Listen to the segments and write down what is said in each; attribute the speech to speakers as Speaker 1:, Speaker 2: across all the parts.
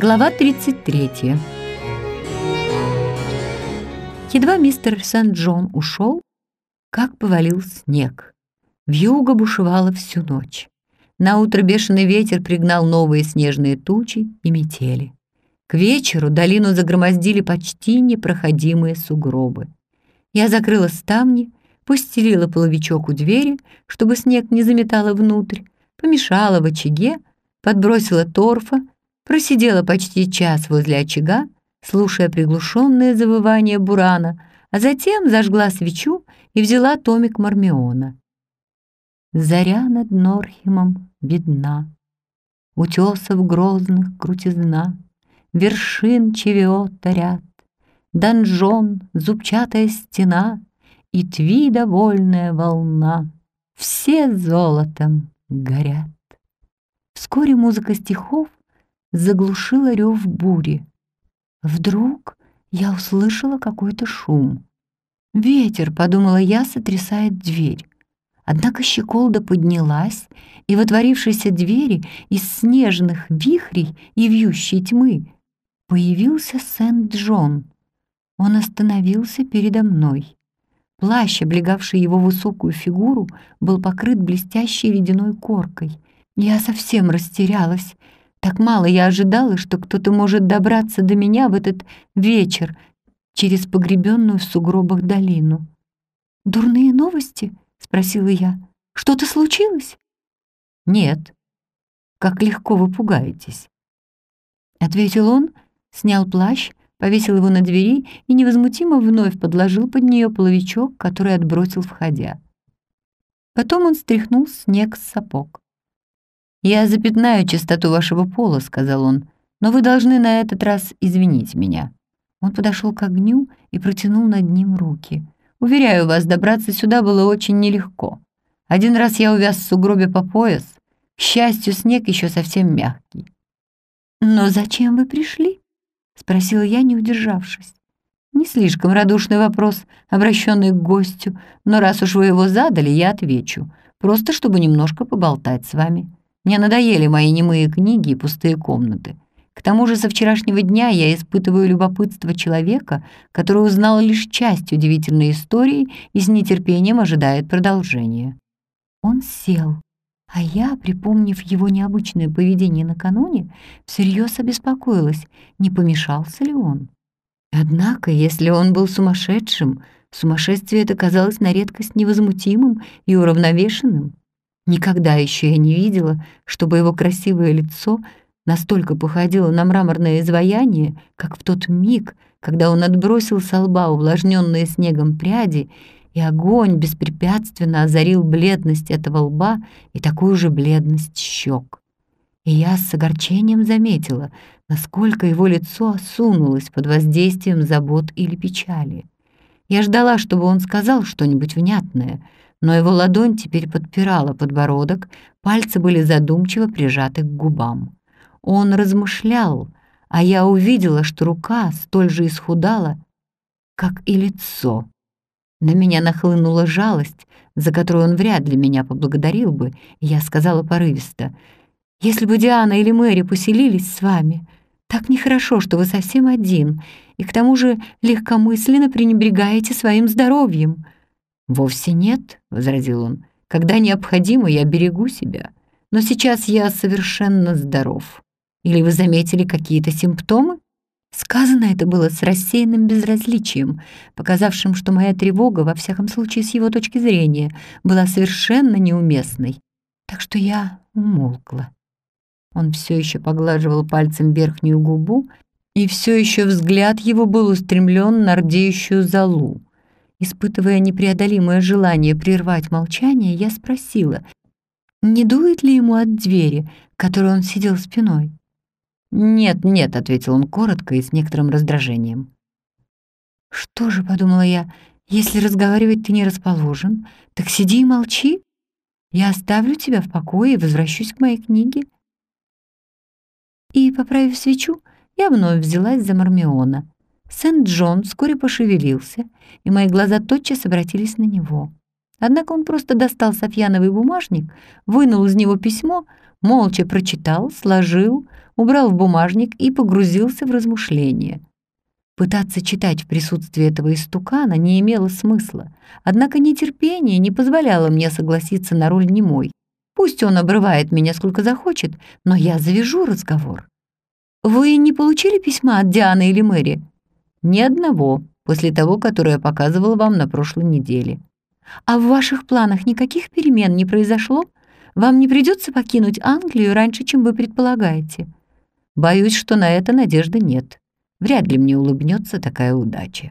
Speaker 1: Глава 33. Едва мистер Сент-Джон ушел, как повалил снег. Вьюга бушевала всю ночь. Наутро бешеный ветер пригнал новые снежные тучи и метели. К вечеру долину загромоздили почти непроходимые сугробы. Я закрыла ставни, постелила половичок у двери, чтобы снег не заметало внутрь, помешала в очаге, подбросила торфа, просидела почти час возле очага, слушая приглушенное завывание бурана, а затем зажгла свечу и взяла томик Мармиона. Заря над Норхемом видна, утесов грозных крутизна, вершин Чевиота ряд, донжон, зубчатая стена и Твида вольная волна, все золотом горят. Вскоре музыка стихов заглушила рев бури. Вдруг я услышала какой-то шум. «Ветер», — подумала я, сотрясает дверь. Однако щеколда поднялась, и в отворившейся двери из снежных вихрей и вьющей тьмы появился Сент-Джон. Он остановился передо мной. Плащ, облегавший его высокую фигуру, был покрыт блестящей ледяной коркой. Я совсем растерялась. Так мало я ожидала, что кто-то может добраться до меня в этот вечер через погребенную в сугробах долину. «Дурные новости?» — спросила я. «Что-то случилось?» «Нет. Как легко вы пугаетесь», — ответил он, снял плащ, повесил его на двери и невозмутимо вновь подложил под нее половичок, который отбросил входя. Потом он стряхнул снег с сапог. «Я запятнаю чистоту вашего пола», — сказал он, «но вы должны на этот раз извинить меня». Он подошел к огню и протянул над ним руки. «Уверяю вас, добраться сюда было очень нелегко. Один раз я увяз в сугробе по пояс. К счастью, снег еще совсем мягкий». «Но зачем вы пришли?» — спросила я, не удержавшись. Не слишком радушный вопрос, обращенный к гостю, но раз уж вы его задали, я отвечу, просто чтобы немножко поболтать с вами. Мне надоели мои немые книги и пустые комнаты. К тому же со вчерашнего дня я испытываю любопытство человека, который узнал лишь часть удивительной истории и с нетерпением ожидает продолжения. Он сел, а я, припомнив его необычное поведение накануне, всерьез обеспокоилась, не помешался ли он. Однако, если он был сумасшедшим, сумасшествие это казалось на редкость невозмутимым и уравновешенным. Никогда еще я не видела, чтобы его красивое лицо настолько походило на мраморное изваяние, как в тот миг, когда он отбросил со лба увлажненные снегом пряди, и огонь беспрепятственно озарил бледность этого лба и такую же бледность щек. И я с огорчением заметила, насколько его лицо осунулось под воздействием забот или печали. Я ждала, чтобы он сказал что-нибудь внятное, но его ладонь теперь подпирала подбородок, пальцы были задумчиво прижаты к губам. Он размышлял, а я увидела, что рука столь же исхудала, как и лицо. На меня нахлынула жалость, за которую он вряд ли меня поблагодарил бы, и я сказала порывисто: «Если бы Диана или Мэри поселились с вами, так нехорошо, что вы совсем один, и к тому же легкомысленно пренебрегаете своим здоровьем». «Вовсе нет», — возразил он. «Когда необходимо, я берегу себя. Но сейчас я совершенно здоров. Или вы заметили какие-то симптомы?» Сказано это было с рассеянным безразличием, показавшим, что моя тревога, во всяком случае с его точки зрения, была совершенно неуместной. Так что я умолкла. Он все еще поглаживал пальцем верхнюю губу, и все еще взгляд его был устремлен на рдеющую золу. Испытывая непреодолимое желание прервать молчание, я спросила, не дует ли ему от двери, к которой он сидел спиной. «Нет, нет», — ответил он коротко и с некоторым раздражением. «Что же», — подумала я, — «если разговаривать ты не расположен, так сиди и молчи. Я оставлю тебя в покое и возвращусь к моей книге». И, поправив свечу, я вновь взялась за Мармиона. Сент-Джон вскоре пошевелился, и мои глаза тотчас обратились на него. Однако он просто достал софьяновый бумажник, вынул из него письмо, молча прочитал, сложил, убрал в бумажник и погрузился в размышления. Пытаться читать в присутствии этого истукана не имело смысла, однако нетерпение не позволяло мне согласиться на роль немой. Пусть он обрывает меня сколько захочет, но я завяжу разговор. «Вы не получили письма от Дианы или Мэри?» «Ни одного, после того, которое я показывал вам на прошлой неделе». «А в ваших планах никаких перемен не произошло? Вам не придется покинуть Англию раньше, чем вы предполагаете?» «Боюсь, что на это надежды нет. Вряд ли мне улыбнется такая удача».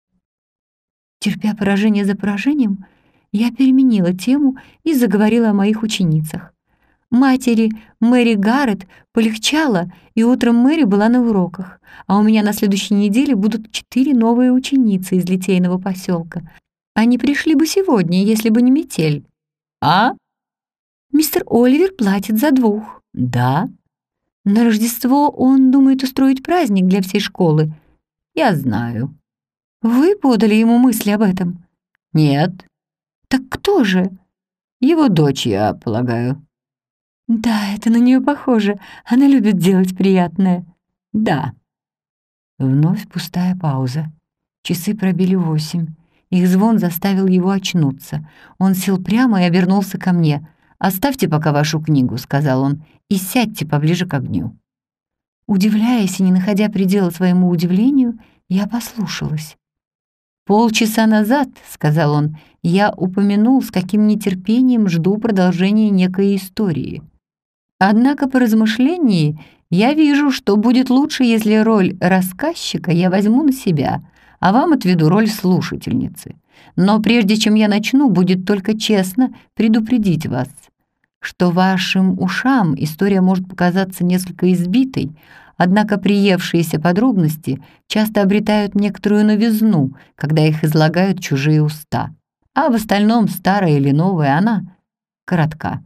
Speaker 1: Терпя поражение за поражением, я переменила тему и заговорила о моих ученицах. Матери Мэри Гаррет полегчало, и утром Мэри была на уроках, а у меня на следующей неделе будут 4 новые ученицы из литейного поселка. Они пришли бы сегодня, если бы не метель. А? Мистер Оливер платит за 2. Да. На Рождество он думает устроить праздник для всей школы. Я знаю. Вы подали ему мысли об этом? Нет. Так кто же? Его дочь, я полагаю. Да, это на нее похоже. Она любит делать приятное. Да. Вновь пустая пауза. Часы пробили 8. Их звон заставил его очнуться. Он сел прямо и обернулся ко мне. «Оставьте пока вашу книгу», — сказал он, — «и сядьте поближе к огню». Удивляясь и не находя предела своему удивлению, я послушалась. «Полчаса назад, — сказал он, — я упомянул, с каким нетерпением жду продолжения некой истории. Однако по размышлении я вижу, что будет лучше, если роль рассказчика я возьму на себя, а вам отведу роль слушательницы. Но прежде чем я начну, будет только честно предупредить вас, что вашим ушам история может показаться несколько избитой, однако приевшиеся подробности часто обретают некоторую новизну, когда их излагают чужие уста, а в остальном, старая или новая, она коротка.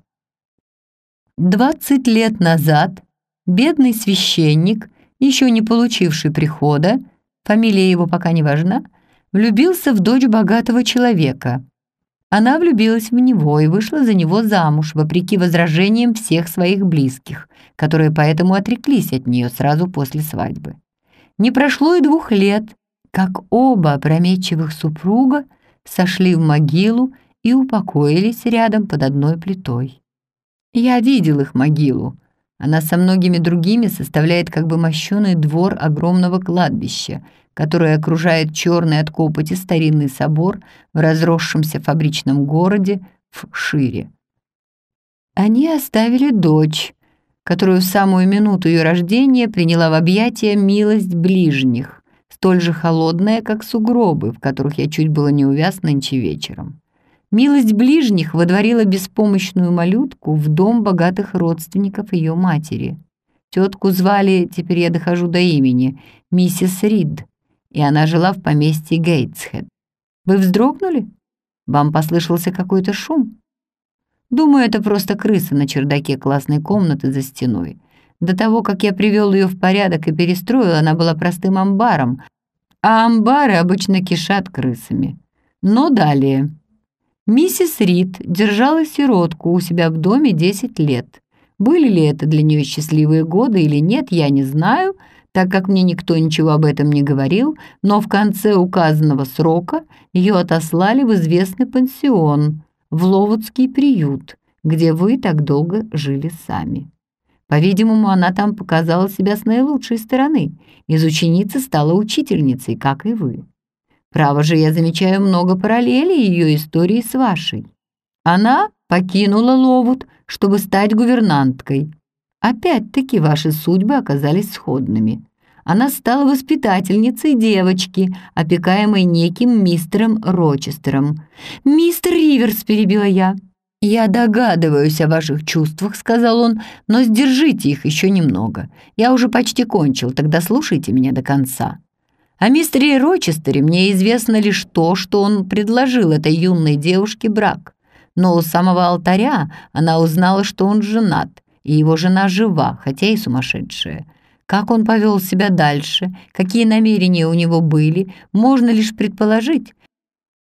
Speaker 1: 20 лет назад бедный священник, еще не получивший прихода, фамилия его пока не важна, влюбился в дочь богатого человека. Она влюбилась в него и вышла за него замуж, вопреки возражениям всех своих близких, которые поэтому отреклись от нее сразу после свадьбы. Не прошло и 2 лет, как оба опрометчивых супруга сошли в могилу и упокоились рядом под одной плитой. Я видел их могилу. Она со многими другими составляет как бы мощеный двор огромного кладбища, которое окружает черный от копоти старинный собор в разросшемся фабричном городе в Шире. Они оставили дочь, которую в самую минуту ее рождения приняла в объятия милость ближних, столь же холодная, как сугробы, в которых я чуть было не увяз нынче вечером. Милость ближних водворила беспомощную малютку в дом богатых родственников ее матери. Тетку звали, теперь я дохожу до имени, миссис Рид, и она жила в поместье Гейтсхед. Вы вздрогнули? Вам послышался какой-то шум? Думаю, это просто крыса на чердаке классной комнаты за стеной. До того, как я привел ее в порядок и перестроил, она была простым амбаром, а амбары обычно кишат крысами. Но далее. Миссис Рид держала сиротку у себя в доме 10 лет. Были ли это для нее счастливые годы или нет, я не знаю, так как мне никто ничего об этом не говорил, но в конце указанного срока ее отослали в известный пансион, в Ловудский приют, где вы так долго жили сами. По-видимому, она там показала себя с наилучшей стороны. Из ученицы стала учительницей, как и вы. Право же, я замечаю много параллелей ее истории с вашей. Она покинула Ловуд, чтобы стать гувернанткой. Опять-таки ваши судьбы оказались сходными. Она стала воспитательницей девочки, опекаемой неким мистером Рочестером. «Мистер Риверс», — перебила я. «Я догадываюсь о ваших чувствах», — сказал он, «но сдержите их еще немного. Я уже почти кончил, тогда слушайте меня до конца. О мистере Рочестере мне известно лишь то, что он предложил этой юной девушке брак. Но у самого алтаря она узнала, что он женат, и его жена жива, хотя и сумасшедшая. Как он повел себя дальше, какие намерения у него были, можно лишь предположить.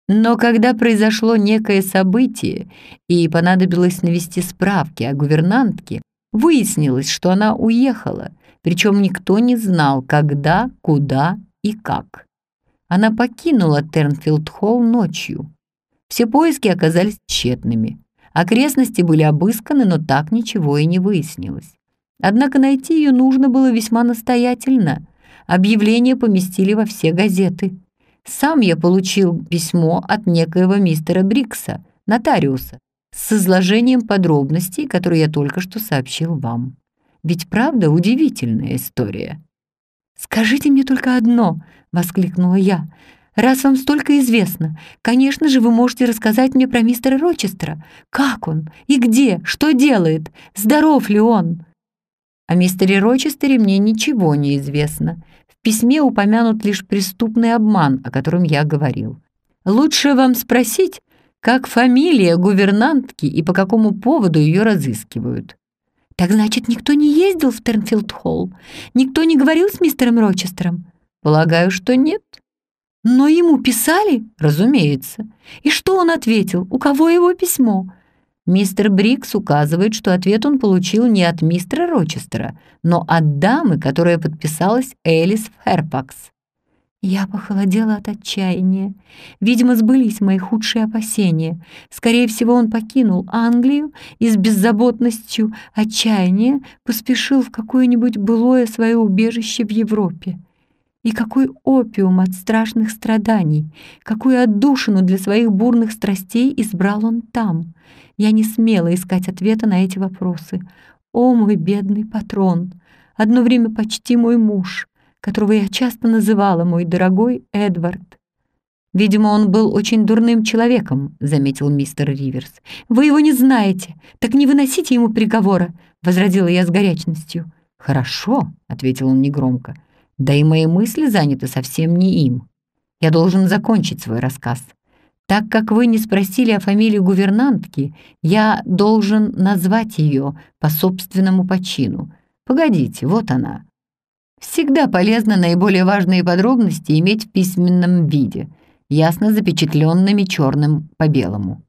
Speaker 1: Но когда произошло некое событие и понадобилось навести справки о гувернантке, выяснилось, что она уехала, причем никто не знал, когда, куда и как. Она покинула Тернфилд-Холл ночью. Все поиски оказались тщетными. Окрестности были обысканы, но так ничего и не выяснилось. Однако найти ее нужно было весьма настоятельно. Объявление поместили во все газеты. Сам я получил письмо от некоего мистера Брикса, нотариуса, с изложением подробностей, которые я только что сообщил вам. Ведь правда удивительная история. «Скажите мне только одно», — воскликнула я. «Раз вам столько известно, конечно же, вы можете рассказать мне про мистера Рочестера. Как он? И где? Что делает? Здоров ли он?» О мистере Рочестере мне ничего не известно. В письме упомянут лишь преступный обман, о котором я говорил. Лучше вам спросить, как фамилия гувернантки и по какому поводу ее разыскивают. Так значит, никто не ездил в Тернфилд-Холл? Никто не говорил с мистером Рочестером? Полагаю, что нет. Но ему писали? Разумеется. И что он ответил? У кого его письмо? Мистер Брикс указывает, что ответ он получил не от мистера Рочестера, но от дамы, которая подписалась Элис Фэрфакс. Я похолодела от отчаяния. Видимо, сбылись мои худшие опасения. Скорее всего, он покинул Англию и с беззаботностью отчаяния поспешил в какое-нибудь былое свое убежище в Европе. И какой опиум от страшных страданий, какую отдушину для своих бурных страстей избрал он там. Я не смела искать ответа на эти вопросы. О, мой бедный патрон! Одно время почти мой муж, которого я часто называла мой дорогой Эдвард. «Видимо, он был очень дурным человеком», — заметил мистер Риверс. «Вы его не знаете, так не выносите ему приговора», — возразила я с горячностью. «Хорошо», — ответил он негромко. «Да и мои мысли заняты совсем не им. Я должен закончить свой рассказ. Так как вы не спросили о фамилии гувернантки, я должен назвать ее по собственному почину. Погодите, вот она». Всегда полезно наиболее важные подробности иметь в письменном виде, ясно запечатленными черным по белому.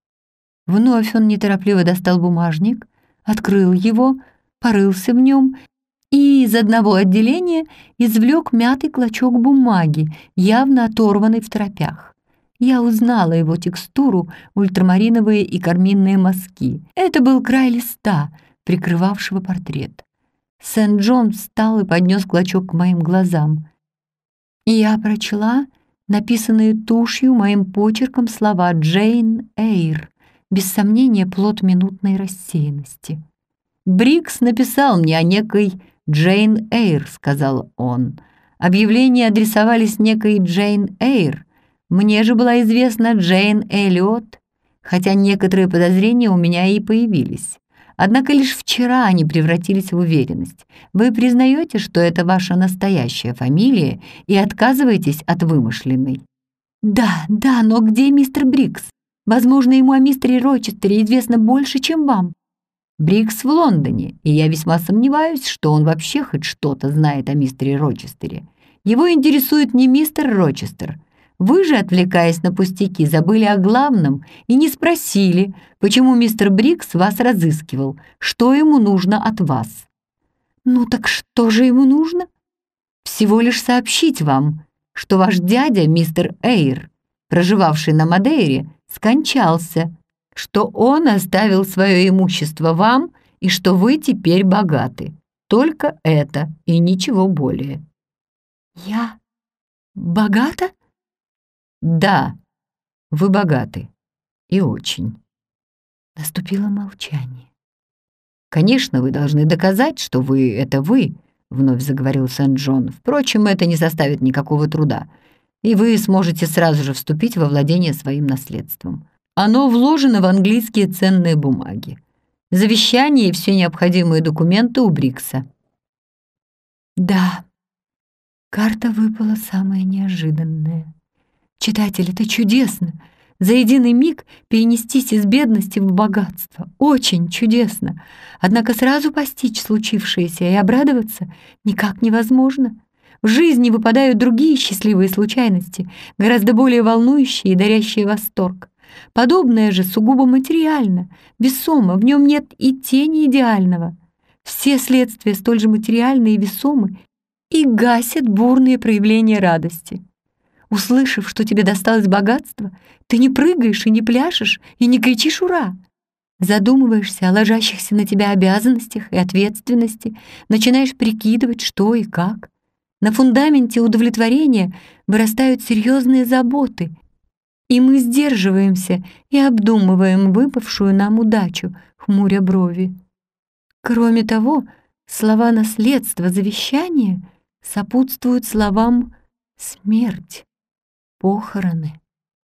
Speaker 1: Вновь он неторопливо достал бумажник, открыл его, порылся в нем и из одного отделения извлек мятый клочок бумаги, явно оторванный в торопях. Я узнала его текстуру, ультрамариновые и карминные мазки. Это был край листа, прикрывавшего портрет. Сент-Джон встал и поднес клочок к моим глазам. И я прочла написанные тушью моим почерком слова «Джейн Эйр», без сомнения плод минутной рассеянности. «Брикс написал мне о некой Джейн Эйр», — сказал он. «Объявления адресовались некой Джейн Эйр. Мне же была известна Джейн Эллиот, хотя некоторые подозрения у меня и появились. Однако лишь вчера они превратились в уверенность. Вы признаете, что это ваша настоящая фамилия и отказываетесь от вымышленной?» «Да, да, но где мистер Брикс? Возможно, ему о мистере Рочестере известно больше, чем вам». «Брикс в Лондоне, и я весьма сомневаюсь, что он вообще хоть что-то знает о мистере Рочестере. Его интересует не мистер Рочестер. Вы же, отвлекаясь на пустяки, забыли о главном и не спросили, почему мистер Брикс вас разыскивал, что ему нужно от вас». «Ну так что же ему нужно?» «Всего лишь сообщить вам, что ваш дядя, мистер Эйр, проживавший на Мадейре, скончался, что он оставил свое имущество вам и что вы теперь богаты. Только это и ничего более». «Я богата?» «Да, вы богаты. И очень». Наступило молчание. «Конечно, вы должны доказать, что вы — это вы», — вновь заговорил Сент-Джон. «Впрочем, это не составит никакого труда, и вы сможете сразу же вступить во владение своим наследством. Оно вложено в английские ценные бумаги. Завещание и все необходимые документы у Брикса». «Да, карта выпала самая неожиданная. Читатель, это чудесно! За единый миг перенестись из бедности в богатство. Очень чудесно! Однако сразу постичь случившееся и обрадоваться никак невозможно. В жизни выпадают другие счастливые случайности, гораздо более волнующие и дарящие восторг. Подобное же сугубо материально, весомо, в нем нет и тени идеального. Все следствия столь же материальны и весомы и гасят бурные проявления радости. Услышав, что тебе досталось богатство, ты не прыгаешь и не пляшешь, и не кричишь «Ура!». Задумываешься о ложащихся на тебя обязанностях и ответственности, начинаешь прикидывать, что и как. На фундаменте удовлетворения вырастают серьезные заботы, и мы сдерживаемся и обдумываем выпавшую нам удачу, хмуря брови. Кроме того, слова наследства, завещания сопутствуют словам «смерть», «похороны».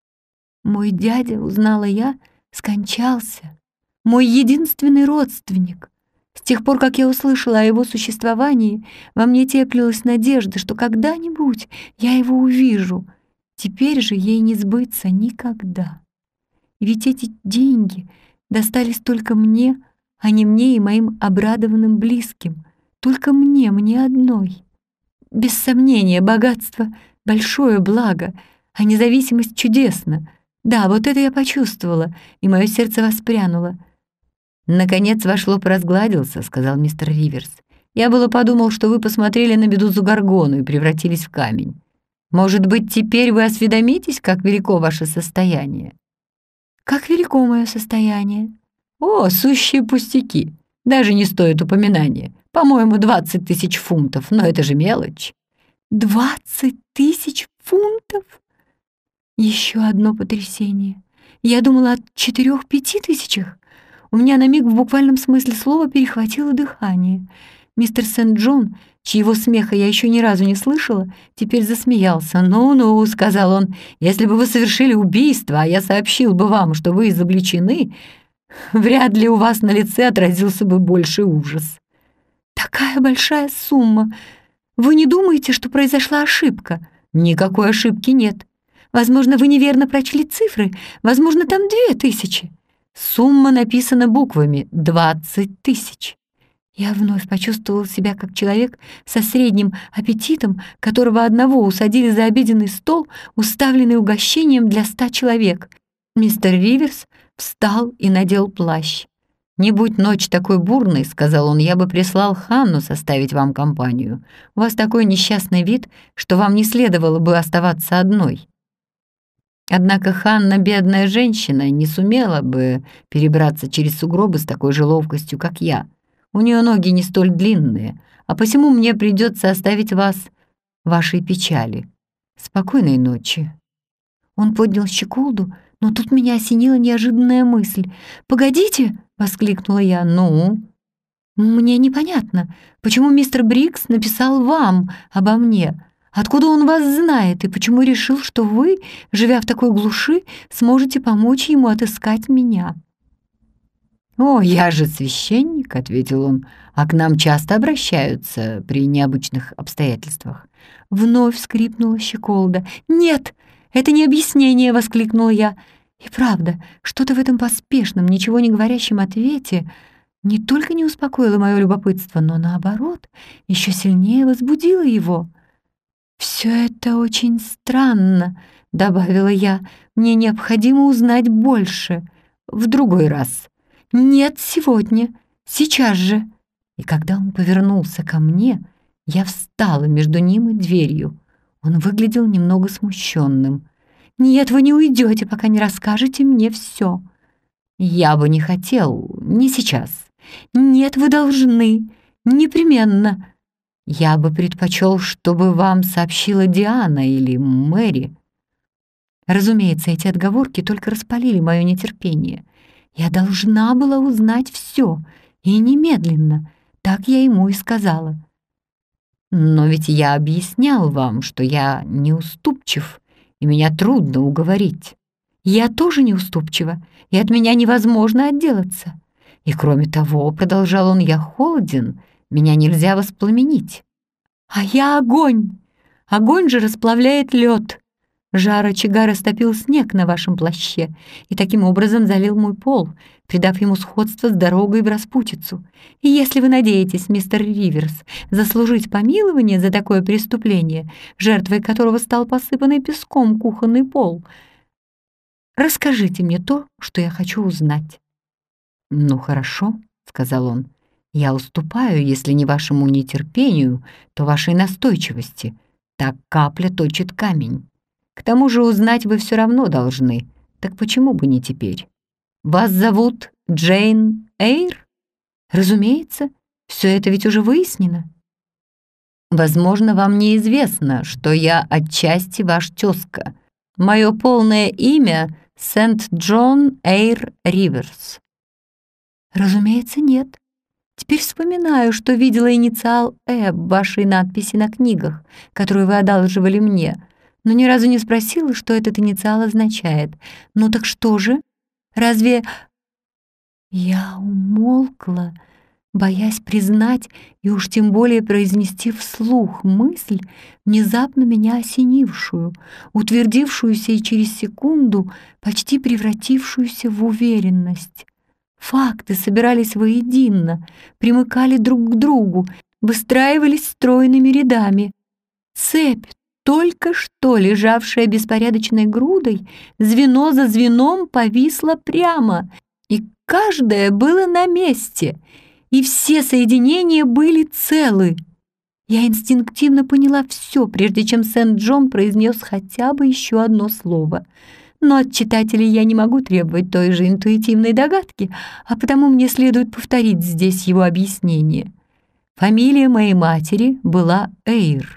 Speaker 1: Мой дядя, узнала я, скончался. Мой единственный родственник. С тех пор, как я услышала о его существовании, во мне теплилась надежда, что когда-нибудь я его увижу. Теперь же ей не сбыться никогда. Ведь эти деньги достались только мне, а не мне и моим обрадованным близким. Только мне одной. Без сомнения, богатство — большое благо, а независимость чудесна. Да, вот это я почувствовала, и мое сердце воспрянуло. «Наконец ваш лоб разгладился», — сказал мистер Риверс. «Я было подумал, что вы посмотрели на Медузу Горгону и превратились в камень. Может быть, теперь вы осведомитесь, как велико ваше состояние?» «Как велико мое состояние?» «О, сущие пустяки! Даже не стоит упоминания. По-моему, 20 000 фунтов, но это же мелочь». 20 000 фунтов? Еще одно потрясение. Я думала о 4-5 тысячах. У меня на миг в буквальном смысле слова перехватило дыхание. Мистер Сент-Джон, чьего смеха я еще ни разу не слышала, теперь засмеялся. «Ну-ну», — сказал он, — «если бы вы совершили убийство, а я сообщил бы вам, что вы изобличены, вряд ли у вас на лице отразился бы больший ужас». «Такая большая сумма! Вы не думаете, что произошла ошибка?» «Никакой ошибки нет. Возможно, вы неверно прочли цифры. Возможно, там 2000. Сумма написана буквами 20 000. Я вновь почувствовал себя как человек со средним аппетитом, которого одного усадили за обеденный стол, уставленный угощением для 100 человек. Мистер Риверс встал и надел плащ. «Не будь ночь такой бурной, — сказал он, — я бы прислал Ханну составить вам компанию. У вас такой несчастный вид, что вам не следовало бы оставаться одной». Однако Ханна, бедная женщина, не сумела бы перебраться через сугробы с такой же ловкостью, как я. У нее ноги не столь длинные, а посему мне придется оставить вас в вашей печали. Спокойной ночи». Он поднял щеколду, но тут меня осенила неожиданная мысль. «Погодите!» — воскликнула я. «Ну?» «Мне непонятно, почему мистер Брикс написал вам обо мне? Откуда он вас знает и почему решил, что вы, живя в такой глуши, сможете помочь ему отыскать меня?» «О, я же священник», — ответил он, — «а к нам часто обращаются при необычных обстоятельствах». Вновь скрипнула щеколда. «Нет, это не объяснение», — воскликнула я. И правда, что-то в этом поспешном, ничего не говорящем ответе не только не успокоило мое любопытство, но, наоборот, еще сильнее возбудило его. «Все это очень странно», — добавила я. «Мне необходимо узнать больше. В другой раз». «Нет, сегодня. Сейчас же». И когда он повернулся ко мне, я встала между ним и дверью. Он выглядел немного смущенным. «Нет, вы не уйдете, пока не расскажете мне все». «Я бы не хотел, не сейчас». «Нет, вы должны. Непременно». «Я бы предпочел, чтобы вам сообщила Диана или Мэри». Разумеется, эти отговорки только распалили мое нетерпение. Я должна была узнать все, и немедленно. Так я ему и сказала. «Но ведь я объяснял вам, что я неуступчив, и меня трудно уговорить. Я тоже неуступчива, и от меня невозможно отделаться. И кроме того, — продолжал он, — я холоден, меня нельзя воспламенить. А я огонь! Огонь же расплавляет лед. Жар очага растопил снег на вашем плаще и таким образом залил мой пол, придав ему сходство с дорогой в распутицу. И если вы надеетесь, мистер Риверс, заслужить помилование за такое преступление, жертвой которого стал посыпанный песком кухонный пол, расскажите мне то, что я хочу узнать». «Ну, хорошо», — сказал он, — «я уступаю, если не вашему нетерпению, то вашей настойчивости. Так капля точит камень. К тому же узнать вы все равно должны, так почему бы не теперь? Вас зовут Джейн Эйр? Разумеется, все это ведь уже выяснено. Возможно, вам неизвестно, что я отчасти ваш тезка. Мое полное имя — Сент-Джон Эйр Риверс». «Разумеется, нет. Теперь вспоминаю, что видела инициал «Э» в вашей надписи на книгах, которую вы одалживали мне, но ни разу не спросила, что этот инициал означает. Ну так что же? Разве...» Я умолкла, боясь признать и уж тем более произнести вслух мысль, внезапно меня осенившую, утвердившуюся и через секунду почти превратившуюся в уверенность. Факты собирались воедино, примыкали друг к другу, выстраивались стройными рядами. Цепь, только что лежавшая беспорядочной грудой, звено за звеном повисла прямо, и каждое было на месте, и все соединения были целы. Я инстинктивно поняла все, прежде чем Сент-Джон произнес хотя бы еще одно слово. Но от читателей я не могу требовать той же интуитивной догадки, а потому мне следует повторить здесь его объяснение. Фамилия моей матери была Эйр.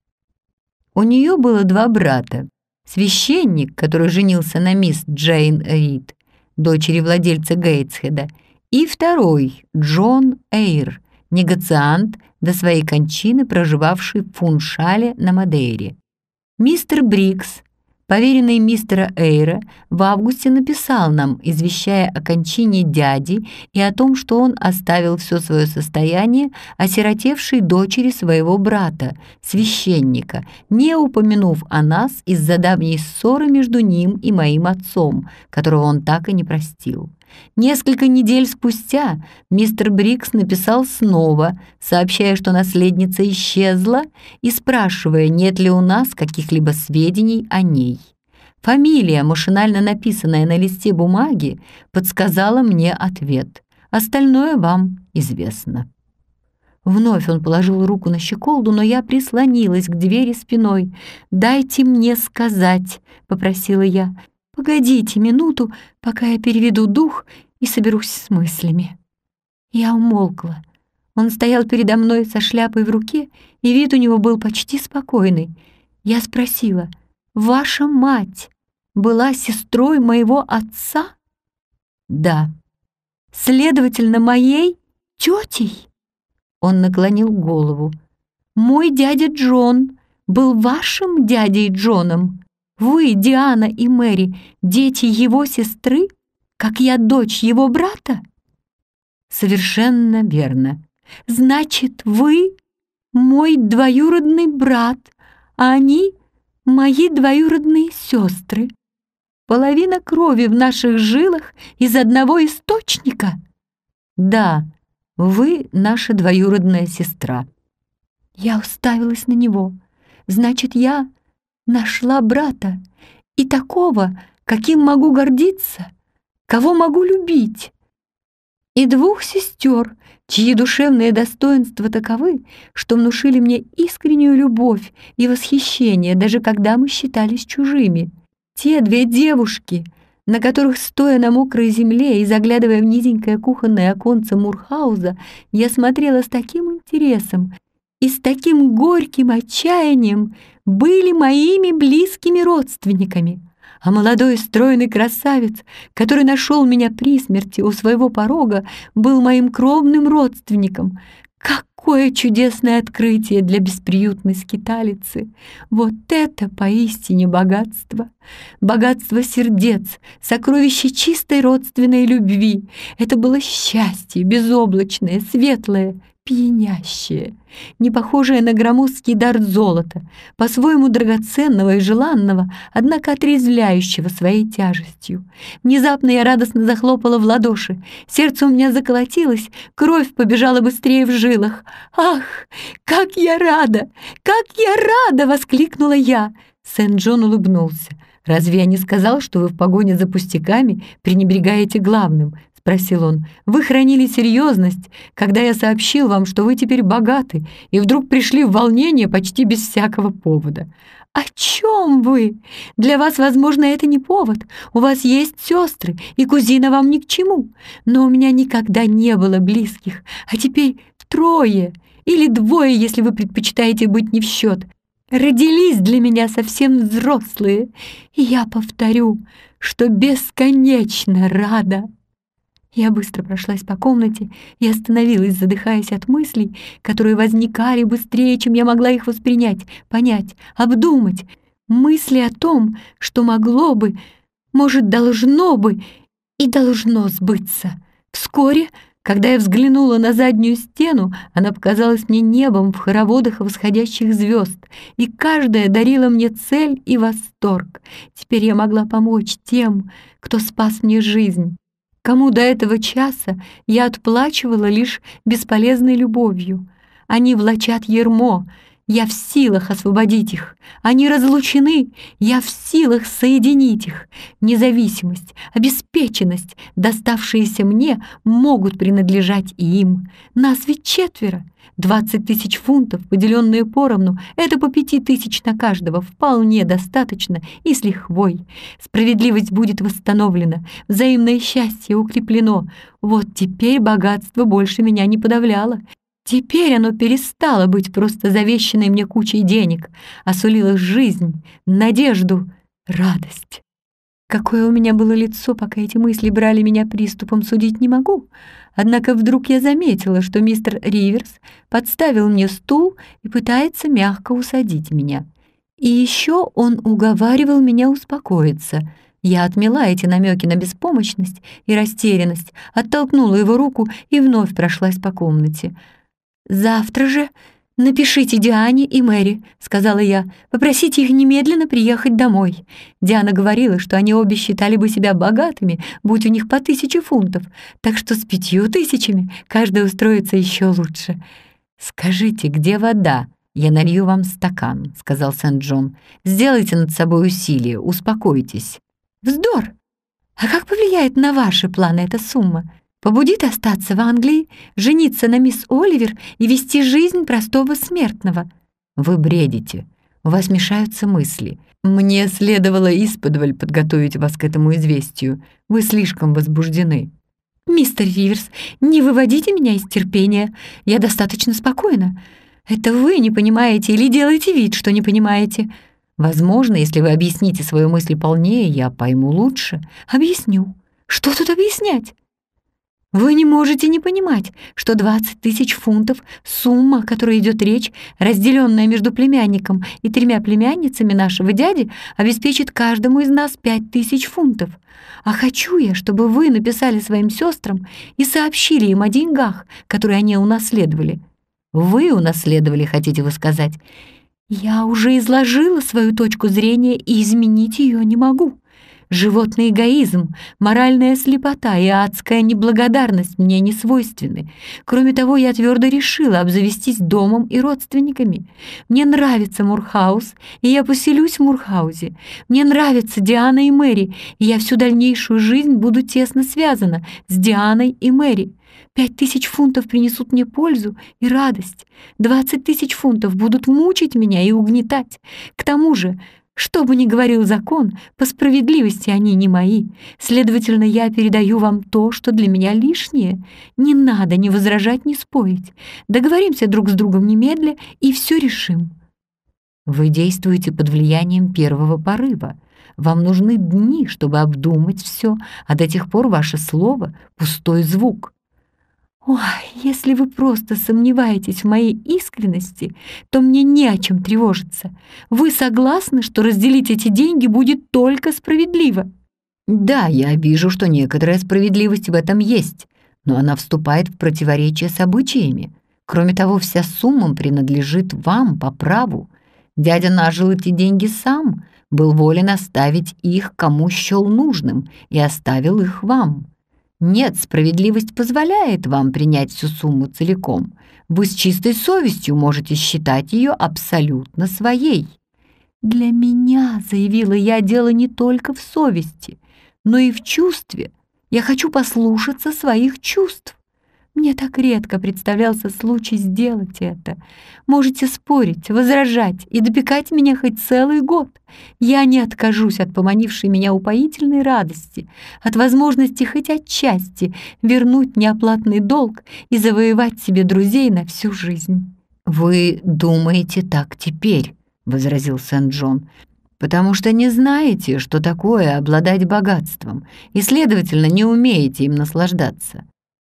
Speaker 1: У нее было 2 брата. Священник, который женился на мисс Джейн Рид, дочери владельца Гейтсхеда, и второй, Джон Эйр, негациант, до своей кончины проживавший в Фуншале на Мадейре. Мистер Брикс, поверенный мистера Эйра, в августе написал нам, извещая о кончине дяди и о том, что он оставил все свое состояние осиротевшей дочери своего брата, священника, не упомянув о нас из-за давней ссоры между ним и моим отцом, которого он так и не простил. Несколько недель спустя мистер Брикс написал снова, сообщая, что наследница исчезла, и спрашивая, нет ли у нас каких-либо сведений о ней. Фамилия, машинально написанная на листе бумаги, подсказала мне ответ. Остальное вам известно. Вновь он положил руку на щеколду, но я прислонилась к двери спиной. «Дайте мне сказать», — попросила я. «Погодите минуту, пока я переведу дух и соберусь с мыслями». Я умолкла. Он стоял передо мной со шляпой в руке, и вид у него был почти спокойный. Я спросила, «Ваша мать была сестрой моего отца?» «Да». «Следовательно, моей тетей?» Он наклонил голову. «Мой дядя Джон был вашим дядей Джоном? Вы, Диана и Мэри, дети его сестры, как я дочь его брата?» «Совершенно верно. Значит, вы мой двоюродный брат, а они мои двоюродные сестры. Половина крови в наших жилах из одного источника?» «Да, вы наша двоюродная сестра». Я уставилась на него. «Значит, я нашла брата, и такого, каким могу гордиться, кого могу любить, и 2 сестер, чьи душевные достоинства таковы, что внушили мне искреннюю любовь и восхищение, даже когда мы считались чужими. Те 2 девушки, на которых, стоя на мокрой земле и заглядывая в низенькое кухонное оконце Мурхауза, я смотрела с таким интересом и с таким горьким отчаянием, были моими близкими родственниками. А молодой стройный красавец, который нашел меня при смерти у своего порога, был моим кровным родственником. Какое чудесное открытие для бесприютной скиталицы! Вот это поистине богатство! Богатство сердец, сокровище чистой родственной любви. Это было счастье, безоблачное, светлое, пьянящее, не похожее на громоздкий дар золота, по-своему драгоценного и желанного, однако отрезвляющего своей тяжестью. Внезапно я радостно захлопала в ладоши. Сердце у меня заколотилось, кровь побежала быстрее в жилах. «Ах, как я рада! Как я рада!» — воскликнула я. Сент-Джон улыбнулся. «Разве я не сказал, что вы в погоне за пустяками пренебрегаете главным?» — спросил он. «Вы хранили серьезность, когда я сообщил вам, что вы теперь богаты, и вдруг пришли в волнение почти без всякого повода». «О чем вы? Для вас, возможно, это не повод. У вас есть сестры, и кузина вам ни к чему. Но у меня никогда не было близких, а теперь 3 или 2, если вы предпочитаете быть не в счет. Родились для меня совсем взрослые, и я повторю, что бесконечно рада». Я быстро прошлась по комнате и остановилась, задыхаясь от мыслей, которые возникали быстрее, чем я могла их воспринять, понять, обдумать. Мысли о том, что могло бы, может, должно бы и должно сбыться. Вскоре, когда я взглянула на заднюю стену, она показалась мне небом в хороводах восходящих звезд, и каждая дарила мне цель и восторг. Теперь я могла помочь тем, кто спас мне жизнь, кому до этого часа я отплачивала лишь бесполезной любовью. Они влачат ярмо, я в силах освободить их. Они разлучены, я в силах соединить их. Независимость, обеспеченность, доставшиеся мне, могут принадлежать и им. Нас ведь 4. 20 000 фунтов, поделенные поровну, это по 5 000 на каждого, вполне достаточно и с лихвой. Справедливость будет восстановлена, взаимное счастье укреплено. Вот теперь богатство больше меня не подавляло. Теперь оно перестало быть просто завещанной мне кучей денег, а сулило жизнь, надежду, радость. Какое у меня было лицо, пока эти мысли брали меня приступом, судить не могу. Однако вдруг я заметила, что мистер Риверс подставил мне стул и пытается мягко усадить меня. И еще он уговаривал меня успокоиться. Я отмела эти намеки на беспомощность и растерянность, оттолкнула его руку и вновь прошлась по комнате. «Завтра же напишите Диане и Мэри», — сказала я. «Попросите их немедленно приехать домой». Диана говорила, что они обе считали бы себя богатыми, будь у них по 1000 фунтов, так что с 5000 каждый устроится еще лучше. «Скажите, где вода? Я налью вам стакан», — сказал Сент-Джон. «Сделайте над собой усилие, успокойтесь». «Вздор! А как повлияет на ваши планы эта сумма? Побудит остаться в Англии, жениться на мисс Оливер и вести жизнь простого смертного?» «Вы бредите. У вас мешаются мысли. Мне следовало исподволь подготовить вас к этому известию. Вы слишком возбуждены». «Мистер Риверс, не выводите меня из терпения. Я достаточно спокойна. Это вы не понимаете или делаете вид, что не понимаете?» «Возможно, если вы объясните свою мысль полнее, я пойму лучше». «Объясню. Что тут объяснять? Вы не можете не понимать, что 20 000 фунтов — сумма, о которой идет речь, разделенная между племянником и 3 племянницами нашего дяди, обеспечит каждому из нас 5000 фунтов. А хочу я, чтобы вы написали своим сестрам и сообщили им о деньгах, которые они унаследовали». «Вы унаследовали, хотите вы сказать?» «Я уже изложила свою точку зрения и изменить ее не могу. Животный эгоизм, моральная слепота и адская неблагодарность мне не свойственны. Кроме того, я твердо решила обзавестись домом и родственниками. Мне нравится Мурхаус, и я поселюсь в Мурхаузе. Мне нравятся Диана и Мэри, и я всю дальнейшую жизнь буду тесно связана с Дианой и Мэри. 5000 фунтов принесут мне пользу и радость. 20 000 фунтов будут мучить меня и угнетать. К тому же, что бы ни говорил закон, по справедливости они не мои. Следовательно, я передаю вам то, что для меня лишнее. Не надо ни возражать, ни спорить. Договоримся друг с другом немедля и все решим». «Вы действуете под влиянием первого порыва. Вам нужны дни, чтобы обдумать все, а до тех пор ваше слово — пустой звук». «Ой, если вы просто сомневаетесь в моей искренности, то мне не о чем тревожиться. Вы согласны, что разделить эти деньги будет только справедливо?» «Да, я вижу, что некоторая справедливость в этом есть, но она вступает в противоречие с обычаями. Кроме того, вся сумма принадлежит вам по праву. Дядя нажил эти деньги сам, был волен оставить их кому счел нужным и оставил их вам. Нет, справедливость позволяет вам принять всю сумму целиком. Вы с чистой совестью можете считать ее абсолютно своей. «Для меня, — заявила я, — дело не только в совести, но и в чувстве. Я хочу послушаться своих чувств. Мне так редко представлялся случай сделать это. Можете спорить, возражать и допекать меня хоть целый год. Я не откажусь от поманившей меня упоительной радости, от возможности хоть отчасти вернуть неоплатный долг и завоевать себе друзей на всю жизнь». «Вы думаете так теперь», — возразил Сент-Джон, «потому что не знаете, что такое обладать богатством, и, следовательно, не умеете им наслаждаться.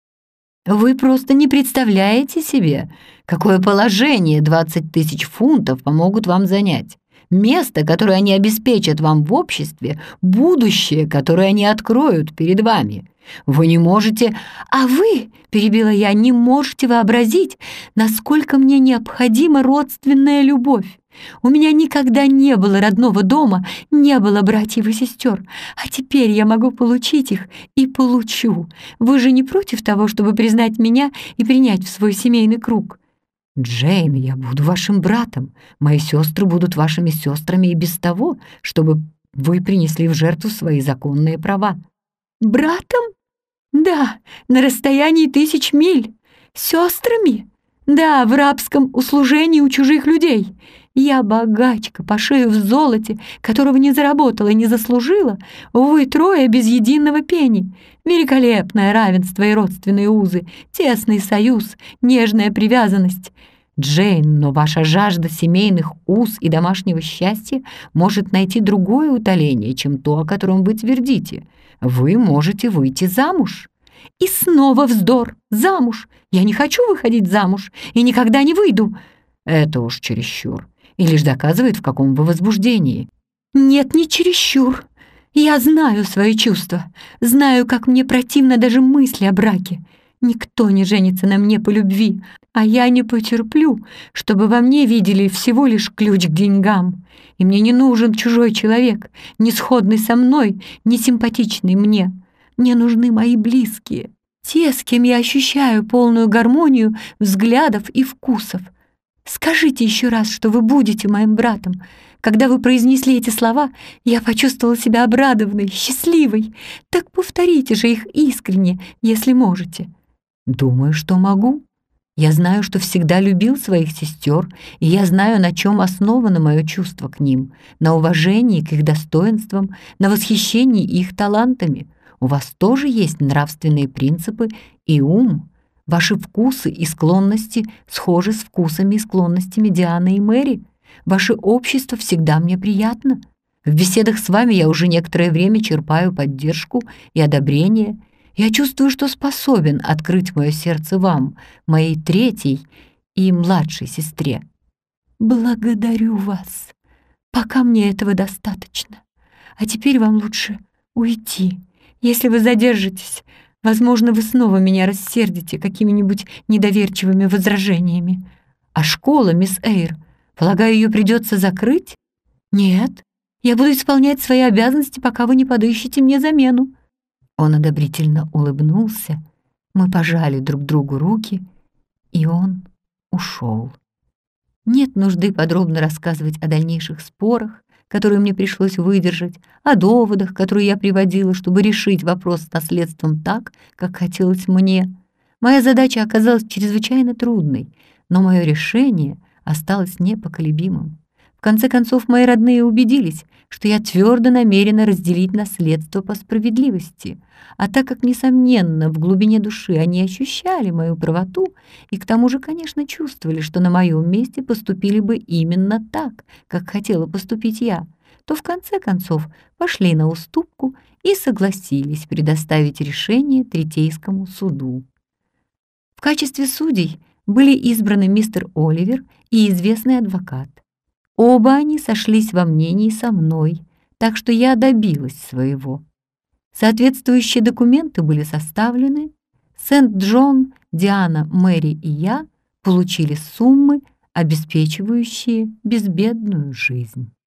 Speaker 1: Вы просто не представляете себе, какое положение 20 тысяч фунтов помогут вам занять. Место, которое они обеспечат вам в обществе, будущее, которое они откроют перед вами. Вы не можете... А вы, — перебила я, — не можете вообразить, насколько мне необходима родственная любовь. У меня никогда не было родного дома, не было братьев и сестер, а теперь я могу получить их и получу. Вы же не против того, чтобы признать меня и принять в свой семейный круг?» «Джейн, я буду вашим братом. Мои сестры будут вашими сестрами и без того, чтобы вы принесли в жертву свои законные права». «Братом? Да, на расстоянии 1000 миль. Сестрами? Да, в рабском услужении у чужих людей. Я богачка по шею в золоте, которого не заработала и не заслужила. Вы трое без единого пенни. Великолепное равенство и родственные узы, тесный союз, нежная привязанность. Джейн, но ваша жажда семейных уз и домашнего счастья может найти другое утоление, чем то, о котором вы твердите. Вы можете выйти замуж». «И снова вздор! Замуж! Я не хочу выходить замуж и никогда не выйду!» «Это уж чересчур, и лишь доказывает, в каком вы возбуждении». «Нет, не чересчур. Я знаю свои чувства, знаю, как мне противно даже мысли о браке. Никто не женится на мне по любви, а я не потерплю, чтобы во мне видели всего лишь ключ к деньгам. И мне не нужен чужой человек, не сходный со мной, не симпатичный мне. Мне нужны мои близкие, те, с кем я ощущаю полную гармонию взглядов и вкусов. Скажите еще раз, что вы будете моим братом. Когда вы произнесли эти слова, я почувствовала себя обрадованной, счастливой. Так повторите же их искренне, если можете». «Думаю, что могу. Я знаю, что всегда любил своих сестер, и я знаю, на чем основано мое чувство к ним, на уважении к их достоинствам, на восхищении их талантами. У вас тоже есть нравственные принципы и ум. Ваши вкусы и склонности схожи с вкусами и склонностями Дианы и Мэри. Ваше общество всегда мне приятно. В беседах с вами я уже некоторое время черпаю поддержку и одобрение. Я чувствую, что способен открыть мое сердце вам, моей третьей и младшей сестре». «Благодарю вас. Пока мне этого достаточно. А теперь вам лучше уйти. Если вы задержитесь, возможно, вы снова меня рассердите какими-нибудь недоверчивыми возражениями. А школа, мисс Эйр, полагаю, ее придется закрыть? Нет, я буду исполнять свои обязанности, пока вы не подыщете мне замену». Он одобрительно улыбнулся, мы пожали друг другу руки, и он ушел. Нет нужды подробно рассказывать о дальнейших спорах, которые мне пришлось выдержать, о доводах, которые я приводила, чтобы решить вопрос с наследством так, как хотелось мне. Моя задача оказалась чрезвычайно трудной, но мое решение осталось непоколебимым. В конце концов, мои родные убедились, что я твердо намерена разделить наследство по справедливости, а так как, несомненно, в глубине души они ощущали мою правоту и к тому же, конечно, чувствовали, что на моем месте поступили бы именно так, как хотела поступить я, то в конце концов пошли на уступку и согласились предоставить решение Третейскому суду. В качестве судей были избраны мистер Оливер и известный адвокат. Оба они сошлись во мнении со мной, так что я добилась своего. Соответствующие документы были составлены. Сент-Джон, Диана, Мэри и я получили суммы, обеспечивающие безбедную жизнь.